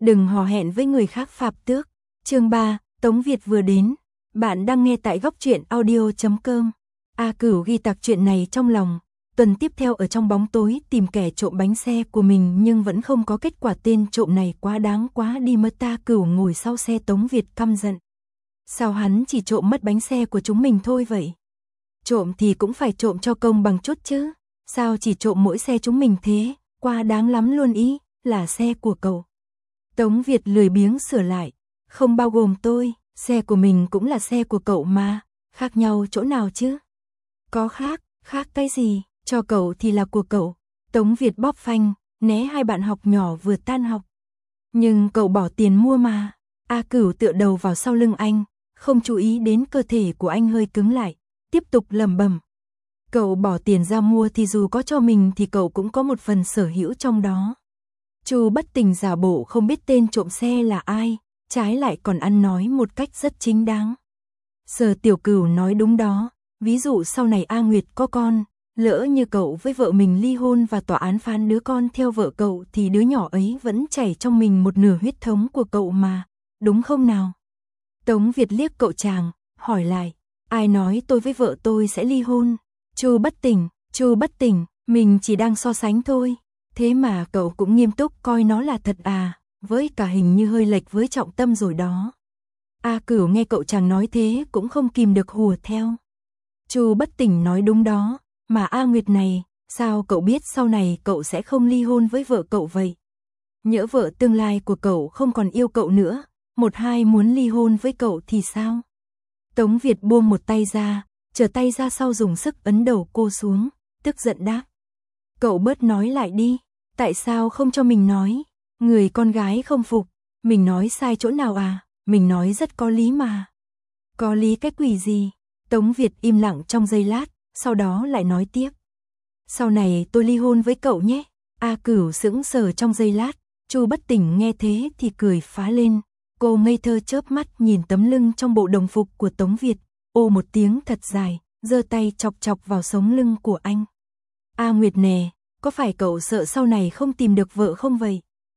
Đừng hò hẹn với người khác phạp tước. Chương 3, Tống Việt vừa đến. Bạn đang nghe tại góc truyện audio.com. A Cửu ghi tạc chuyện này trong lòng. Tuần tiếp theo ở trong bóng tối tìm kẻ trộm bánh xe của mình nhưng vẫn không có kết quả. Tên trộm này quá đáng quá đi mất. A Cửu ngồi sau xe Tống Việt căm giận. Sao hắn chỉ trộm mất bánh xe của chúng mình thôi vậy? Trộm thì cũng phải trộm cho công bằng chút chứ. Sao chỉ trộm mỗi xe chúng mình thế? Quá đáng lắm luôn ý, là xe của cậu. Tống Việt lười biếng sửa lại. Không bao gồm tôi, xe của mình cũng là xe của cậu mà. Khác nhau chỗ nào chứ? Có khác cái gì? Cho cậu thì là của cậu. Tống Việt bóp phanh, né hai bạn học nhỏ vừa tan học. Nhưng cậu bỏ tiền mua mà. A Cửu tựa đầu vào sau lưng anh, không chú ý đến cơ thể của anh hơi cứng lại, tiếp tục lẩm bẩm. Cậu bỏ tiền ra mua thì dù có cho mình thì cậu cũng có một phần sở hữu trong đó. Chu Bất Tình giả bộ không biết tên trộm xe là ai, trái lại còn ăn nói một cách rất chính đáng. Sở Tiểu Cửu nói đúng đó, ví dụ sau này A Nguyệt có con, lỡ như cậu với vợ mình ly hôn và tòa án phán đứa con theo vợ cậu thì đứa nhỏ ấy vẫn chảy trong mình một nửa huyết thống của cậu mà, đúng không nào? Tống Việt liếc cậu chàng, hỏi lại, ai nói tôi với vợ tôi sẽ ly hôn? Chu Bất Tình, mình chỉ đang so sánh thôi. Thế mà cậu cũng nghiêm túc coi nó là thật à, với cả hình như hơi lệch với trọng tâm rồi đó. A Cửu nghe cậu chàng nói thế cũng không kìm được hùa theo. Chu Bất Tình nói đúng đó, mà A Nguyệt này, sao cậu biết sau này cậu sẽ không ly hôn với vợ cậu vậy? Nhỡ vợ tương lai của cậu không còn yêu cậu nữa, một hai muốn ly hôn với cậu thì sao? Tống Việt buông một tay ra, trở tay ra sau dùng sức ấn đầu cô xuống, tức giận đáp. Cậu bớt nói lại đi, tại sao không cho mình nói? Người con gái không phục, mình nói sai chỗ nào à? Mình nói rất có lý mà. Có lý cái quỷ gì? Tống Việt im lặng trong giây lát, sau đó lại nói tiếp. Sau này tôi ly hôn với cậu nhé. A Cửu sững sờ trong giây lát, Chu Bất Tình nghe thế thì cười phá lên. Cô ngây thơ chớp mắt nhìn tấm lưng trong bộ đồng phục của Tống Việt, ô một tiếng thật dài, giơ tay chọc chọc vào sống lưng của anh. A Nguyệt nè, có phải cậu sợ sau này không tìm được vợ không vậy?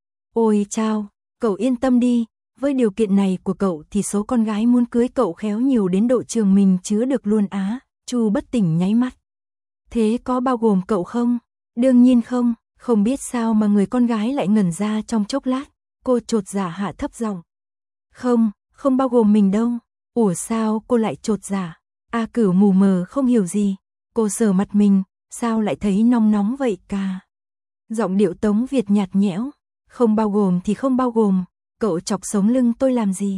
Ôi chao, cậu yên tâm đi, với điều kiện này của cậu thì số con gái muốn cưới cậu khéo nhiều đến độ trường mình chứa được luôn á. Chu Bất Tình nháy mắt. Thế có bao gồm cậu không? Đương nhiên không, không biết sao mà người con gái lại ngẩn ra trong chốc lát, cô chột dạ hạ thấp giọng. Không bao gồm mình đâu. Ủa sao cô lại chột dạ? A Cửu mù mờ không hiểu gì, cô sờ mặt mình, sao lại thấy nóng nóng vậy cả? Giọng điệu Tống Việt nhạt nhẽo, không bao gồm thì không bao gồm, cậu chọc sống lưng tôi làm gì?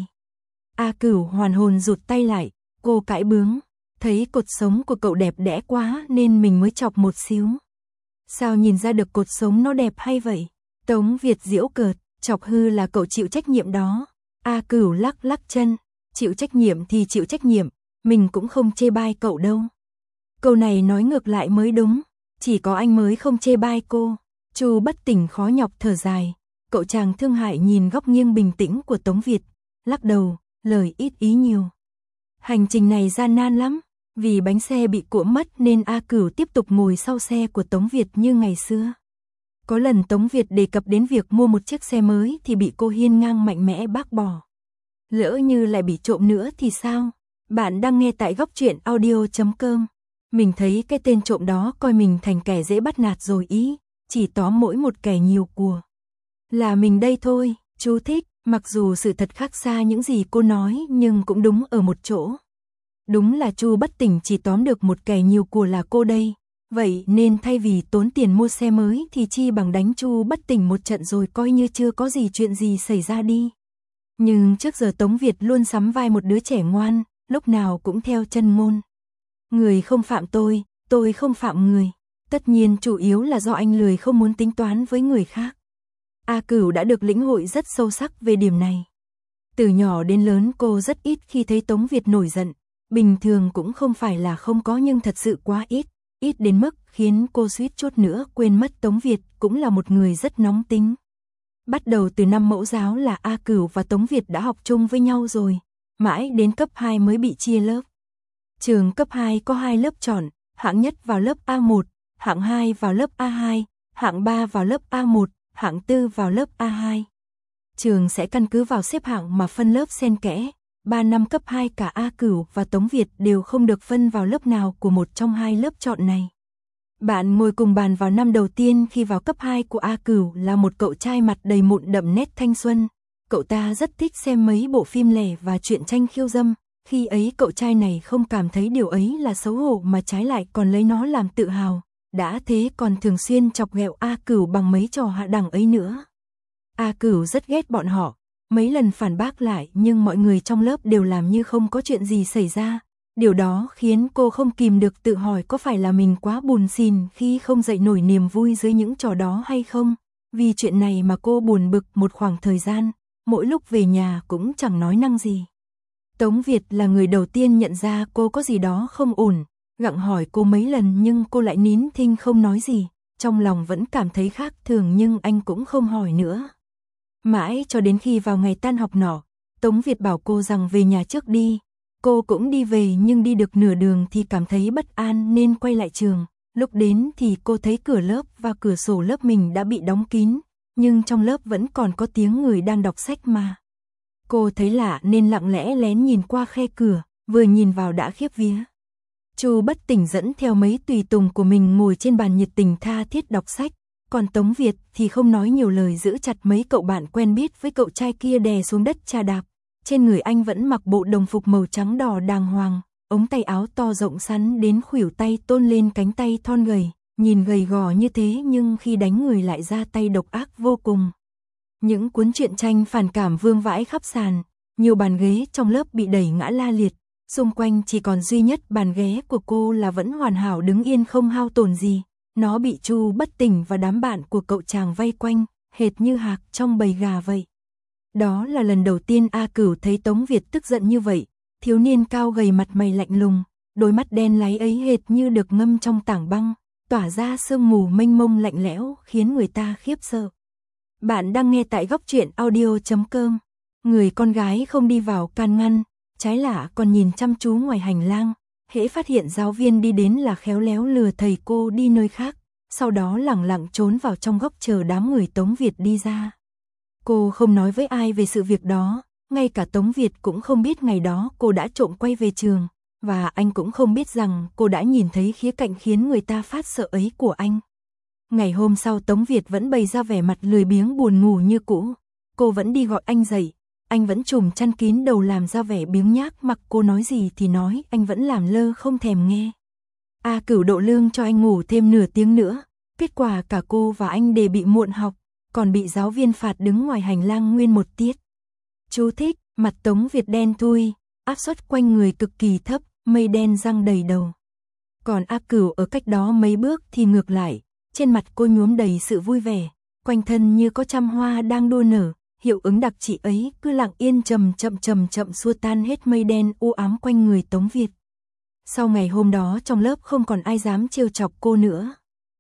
A Cửu hoàn hồn rụt tay lại, cô cãi bướng, thấy cột sống của cậu đẹp đẽ quá nên mình mới chọc một xíu. Sao nhìn ra được cột sống nó đẹp hay vậy? Tống Việt giễu cợt, chọc hư là cậu chịu trách nhiệm đó. A Cửu lắc lắc chân, chịu trách nhiệm thì chịu trách nhiệm, mình cũng không chê bai cậu đâu. Câu này nói ngược lại mới đúng, chỉ có anh mới không chê bai cô. Chu Bất Tình khó nhọc thở dài, cậu chàng thương hại nhìn góc nghiêng bình tĩnh của Tống Việt, lắc đầu, lời ít ý nhiều. Hành trình này gian nan lắm, vì bánh xe bị cũa mất nên A Cửu tiếp tục ngồi sau xe của Tống Việt như ngày xưa. Có lần Tống Việt đề cập đến việc mua một chiếc xe mới thì bị cô hiên ngang mạnh mẽ bác bỏ. Lỡ như lại bị trộm nữa thì sao? Bạn đang nghe tại góc truyện audio.com. Mình thấy cái tên trộm đó coi mình thành kẻ dễ bắt nạt rồi ý, chỉ tóm mỗi một kẻ nhiều của. Là mình đây thôi, chú thích, mặc dù sự thật khác xa những gì cô nói nhưng cũng đúng ở một chỗ. Đúng là Chu Bất Tình chỉ tóm được một kẻ nhiều của là cô đây. Vậy nên thay vì tốn tiền mua xe mới thì chi bằng đánh Chu Bất Tình một trận rồi coi như chưa có gì chuyện gì xảy ra đi. Nhưng trước giờ Tống Việt luôn sắm vai một đứa trẻ ngoan, lúc nào cũng theo chân ngôn. Người không phạm tôi không phạm người. Tất nhiên chủ yếu là do anh lười không muốn tính toán với người khác. A Cửu đã được lĩnh hội rất sâu sắc về điểm này. Từ nhỏ đến lớn cô rất ít khi thấy Tống Việt nổi giận. Bình thường cũng không phải là không có nhưng thật sự quá ít. Ít đến mức khiến cô suýt chút nữa quên mất Tống Việt cũng là một người rất nóng tính. Bắt đầu từ năm mẫu giáo là A Cửu và Tống Việt đã học chung với nhau rồi, mãi đến cấp 2 mới bị chia lớp. Trường cấp 2 có 2 lớp chọn, hạng nhất vào lớp A1, hạng 2 vào lớp A2, hạng 3 vào lớp A1, hạng 4 vào lớp A2. Trường sẽ căn cứ vào xếp hạng mà phân lớp xen kẽ. 3 năm cấp 2 cả A Cửu và Tống Việt đều không được phân vào lớp nào của một trong hai lớp chọn này. Bạn ngồi cùng bàn vào năm đầu tiên khi vào cấp 2 của A Cửu là một cậu trai mặt đầy mụn đậm nét thanh xuân. Cậu ta rất thích xem mấy bộ phim lẻ và truyện tranh khiêu dâm. Khi ấy cậu trai này không cảm thấy điều ấy là xấu hổ mà trái lại còn lấy nó làm tự hào. Đã thế còn thường xuyên chọc ghẹo A Cửu bằng mấy trò hạ đẳng ấy nữa. A Cửu rất ghét bọn họ. Mấy lần phản bác lại nhưng mọi người trong lớp đều làm như không có chuyện gì xảy ra. Điều đó khiến cô không kìm được tự hỏi có phải là mình quá buồn xỉn khi không dậy nổi niềm vui dưới những trò đó hay không. Vì chuyện này mà cô buồn bực một khoảng thời gian, mỗi lúc về nhà cũng chẳng nói năng gì. Tống Việt là người đầu tiên nhận ra cô có gì đó không ổn, gặng hỏi cô mấy lần nhưng cô lại nín thinh không nói gì. Trong lòng vẫn cảm thấy khác thường nhưng anh cũng không hỏi nữa. Mãi cho đến khi vào ngày tan học nọ, Tống Việt bảo cô rằng về nhà trước đi. Cô cũng đi về nhưng đi được nửa đường thì cảm thấy bất an nên quay lại trường. Lúc đến thì cô thấy cửa lớp và cửa sổ lớp mình đã bị đóng kín, nhưng trong lớp vẫn còn có tiếng người đang đọc sách mà. Cô thấy lạ nên lặng lẽ lén nhìn qua khe cửa, vừa nhìn vào đã khiếp vía. Chu Bất Tỉnh dẫn theo mấy tùy tùng của mình ngồi trên bàn nhiệt tình tha thiết đọc sách, còn Tống Việt thì không nói nhiều lời giữ chặt mấy cậu bạn quen biết với cậu trai kia đè xuống đất chà đạp. Trên người anh vẫn mặc bộ đồng phục màu trắng đỏ đàng hoàng, ống tay áo to rộng sắn đến khuỷu tay tôn lên cánh tay thon gầy, nhìn gầy gò như thế nhưng khi đánh người lại ra tay độc ác vô cùng. Những cuốn truyện tranh phản cảm vương vãi khắp sàn, nhiều bàn ghế trong lớp bị đẩy ngã la liệt, xung quanh chỉ còn duy nhất bàn ghế của cô là vẫn hoàn hảo đứng yên không hao tổn gì. Nó bị Chu Bất Tỉnh và đám bạn của cậu chàng vây quanh, hệt như hạc trong bầy gà vậy. Đó là lần đầu tiên A Cửu thấy Tống Việt tức giận như vậy, thiếu niên cao gầy mặt mày lạnh lùng, đôi mắt đen láy ấy hệt như được ngâm trong tảng băng, tỏa ra sương mù mênh mông lạnh lẽo khiến người ta khiếp sợ. Bạn đang nghe tại góc truyện audio.com. Người con gái không đi vào can ngăn, trái lại còn nhìn chăm chú ngoài hành lang, hễ phát hiện giáo viên đi đến là khéo léo lừa thầy cô đi nơi khác, sau đó lẳng lặng trốn vào trong góc chờ đám người Tống Việt đi ra. Cô không nói với ai về sự việc đó, ngay cả Tống Việt cũng không biết ngày đó cô đã trộm quay về trường, và anh cũng không biết rằng cô đã nhìn thấy khía cạnh khiến người ta phát sợ ấy của anh. Ngày hôm sau Tống Việt vẫn bày ra vẻ mặt lười biếng buồn ngủ như cũ, cô vẫn đi gọi anh dậy, anh vẫn trùm chăn kín đầu làm ra vẻ biếng nhác, mặc cô nói gì thì nói, anh vẫn làm lơ không thèm nghe. A Cửu độ lương cho anh ngủ thêm nửa tiếng nữa, kết quả cả cô và anh đều bị muộn học, còn bị giáo viên phạt đứng ngoài hành lang nguyên một tiết. Chú thích, mặt Tống Việt đen thui, áp suất quanh người cực kỳ thấp, mây đen răng đầy đầu. Còn A Cửu ở cách đó mấy bước thì ngược lại, trên mặt cô nhuốm đầy sự vui vẻ, quanh thân như có trăm hoa đang đua nở, hiệu ứng đặc trị ấy cứ lặng yên chậm chậm xua tan hết mây đen u ám quanh người Tống Việt. Sau ngày hôm đó trong lớp không còn ai dám trêu chọc cô nữa.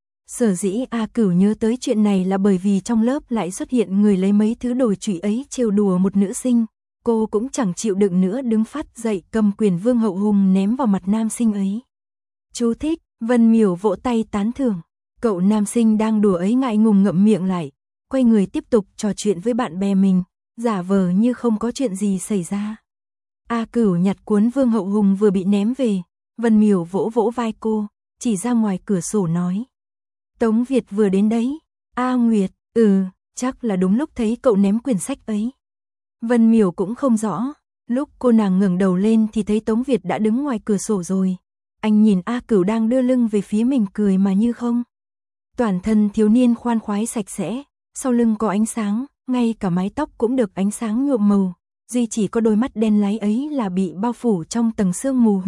Sở dĩ A Cửu nhớ tới chuyện này là bởi vì trong lớp lại xuất hiện người lấy mấy thứ đồ trụy ấy trêu đùa một nữ sinh, cô cũng chẳng chịu đựng nữa đứng phát dậy cầm quyền Vương Hậu Hùng ném vào mặt nam sinh ấy. Chú thích, Vân Miểu vỗ tay tán thưởng, cậu nam sinh đang đùa ấy ngại ngùng ngậm miệng lại, quay người tiếp tục trò chuyện với bạn bè mình, giả vờ như không có chuyện gì xảy ra. A Cửu nhặt cuốn Vương Hậu Hùng vừa bị ném về, Vân Miểu vỗ vỗ vai cô, chỉ ra ngoài cửa sổ nói. Tống Việt vừa đến đấy. A Nguyệt, chắc là đúng lúc thấy cậu ném quyển sách ấy. Vân Miểu cũng không rõ, lúc cô nàng ngẩng đầu lên thì thấy Tống Việt đã đứng ngoài cửa sổ rồi. Anh nhìn A Cửu đang đưa lưng về phía mình cười mà như không. Toàn thân thiếu niên khoan khoái sạch sẽ, sau lưng có ánh sáng, ngay cả mái tóc cũng được ánh sáng nhuộm màu, duy chỉ có đôi mắt đen láy ấy là bị bao phủ trong tầng sương mù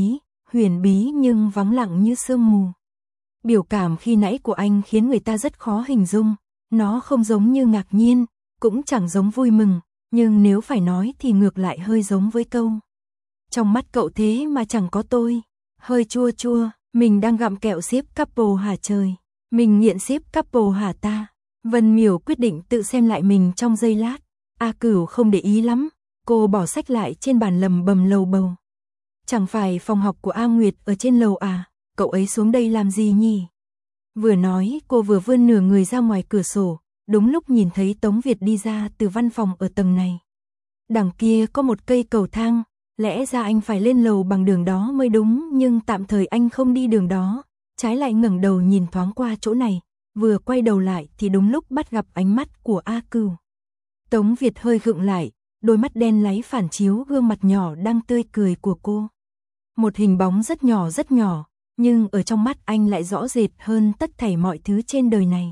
huyền bí nhưng vắng lặng như sương mù. Biểu cảm khi nãy của anh khiến người ta rất khó hình dung, nó không giống như ngạc nhiên, cũng chẳng giống vui mừng, nhưng nếu phải nói thì ngược lại hơi giống với câu. Trong mắt cậu thế mà chẳng có tôi, hơi chua chua, mình đang gặm kẹo ship couple hả trời, mình nghiện ship couple hả ta. Vân Miểu quyết định tự xem lại mình trong giây lát, A Cửu không để ý lắm, cô bỏ sách lại trên bàn lầm bầm lầu bầu. Chẳng phải phòng học của A Nguyệt ở trên lầu à? Cậu ấy xuống đây làm gì nhỉ? Vừa nói, cô vừa vươn nửa người ra ngoài cửa sổ, đúng lúc nhìn thấy Tống Việt đi ra từ văn phòng ở tầng này. Đằng kia có một cây cầu thang, lẽ ra anh phải lên lầu bằng đường đó mới đúng, nhưng tạm thời anh không đi đường đó, trái lại ngẩng đầu nhìn thoáng qua chỗ này, vừa quay đầu lại thì đúng lúc bắt gặp ánh mắt của A Cửu. Tống Việt hơi khựng lại, đôi mắt đen láy phản chiếu gương mặt nhỏ đang tươi cười của cô. Một hình bóng rất nhỏ, nhưng ở trong mắt anh lại rõ rệt hơn tất thảy mọi thứ trên đời này.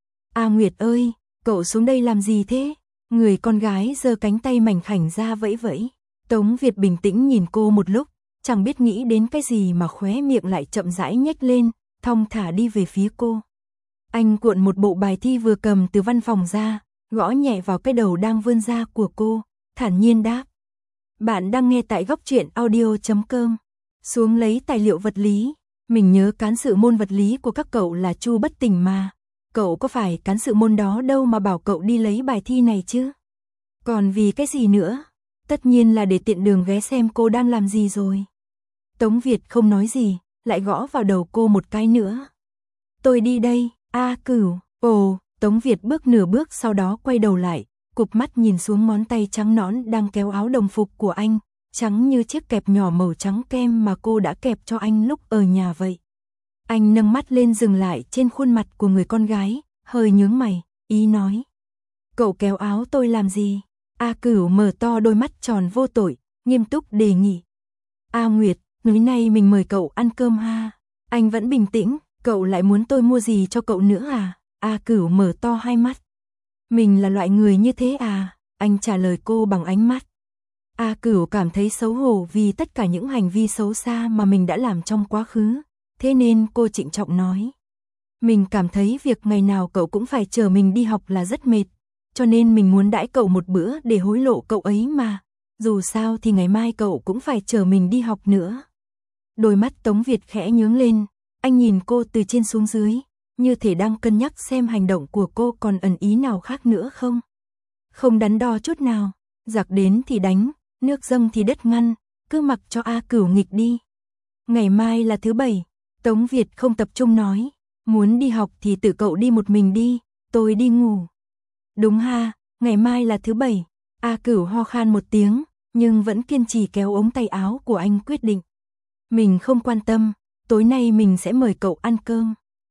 A Nguyệt ơi, cậu xuống đây làm gì thế? Người con gái giơ cánh tay mảnh khảnh ra vẫy vẫy. Tống Việt bình tĩnh nhìn cô một lúc, chẳng biết nghĩ đến cái gì mà khóe miệng lại chậm rãi nhếch lên, thong thả đi về phía cô. Anh cuộn một bộ bài thi vừa cầm từ văn phòng ra, gõ nhẹ vào cái đầu đang vươn ra của cô, thản nhiên đáp. Bạn đang nghe tại góc truyện audio.com. Xuống lấy tài liệu vật lý. Mình nhớ cán sự môn vật lý của các cậu là Chu Bất Tình mà. Cậu có phải cán sự môn đó đâu mà bảo cậu đi lấy bài thi này chứ? Còn vì cái gì nữa? Tất nhiên là để tiện đường ghé xem cô đang làm gì rồi. Tống Việt không nói gì, lại gõ vào đầu cô một cái nữa. Tôi đi đây, A Cửu. Ồ, Tống Việt bước nửa bước sau đó quay đầu lại, cụp mắt nhìn xuống ngón tay trắng nõn đang kéo áo đồng phục của anh, trắng như chiếc kẹp nhỏ màu trắng kem mà cô đã kẹp cho anh lúc ở nhà vậy. Anh nâng mắt lên dừng lại trên khuôn mặt của người con gái, hơi nhướng mày, ý nói. Cậu kéo áo tôi làm gì? A Cửu mở to đôi mắt tròn vô tội, nghiêm túc đề nghị. A Nguyệt, tối nay mình mời cậu ăn cơm ha. Anh vẫn bình tĩnh, cậu lại muốn tôi mua gì cho cậu nữa à? A Cửu mở to hai mắt. Mình là loại người như thế à? Anh trả lời cô bằng ánh mắt. A Cửu cảm thấy xấu hổ vì tất cả những hành vi xấu xa mà mình đã làm trong quá khứ, thế nên cô trịnh trọng nói. Mình cảm thấy việc ngày nào cậu cũng phải chờ mình đi học là rất mệt, cho nên mình muốn đãi cậu một bữa để hối lộ cậu ấy mà, dù sao thì ngày mai cậu cũng phải chờ mình đi học nữa. Đôi mắt Tống Việt khẽ nhướng lên, anh nhìn cô từ trên xuống dưới, như thể đang cân nhắc xem hành động của cô còn ẩn ý nào khác nữa không. Không đắn đo chút nào, giặc đến thì đánh, nước dâng thì đất ngăn, cứ mặc cho A Cửu nghịch đi. Ngày mai là thứ Bảy, Tống Việt không tập trung nói, muốn đi học thì tự cậu đi một mình đi, tôi đi ngủ. Đúng ha, ngày mai là thứ Bảy, A Cửu ho khan một tiếng, nhưng vẫn kiên trì kéo ống tay áo của anh quyết định. Mình không quan tâm, tối nay mình sẽ mời cậu ăn cơm.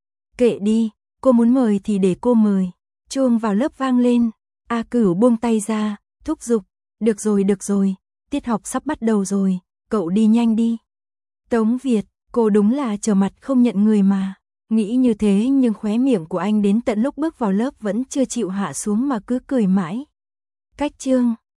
Kệ đi, cô muốn mời thì để cô mời. Chuông vào lớp vang lên, A Cửu buông tay ra, thúc giục. Được rồi, tiết học sắp bắt đầu rồi, cậu đi nhanh đi. Tống Việt, cô đúng là trở mặt không nhận người mà. Nghĩ như thế nhưng khóe miệng của anh đến tận lúc bước vào lớp vẫn chưa chịu hạ xuống mà cứ cười mãi. Cách chương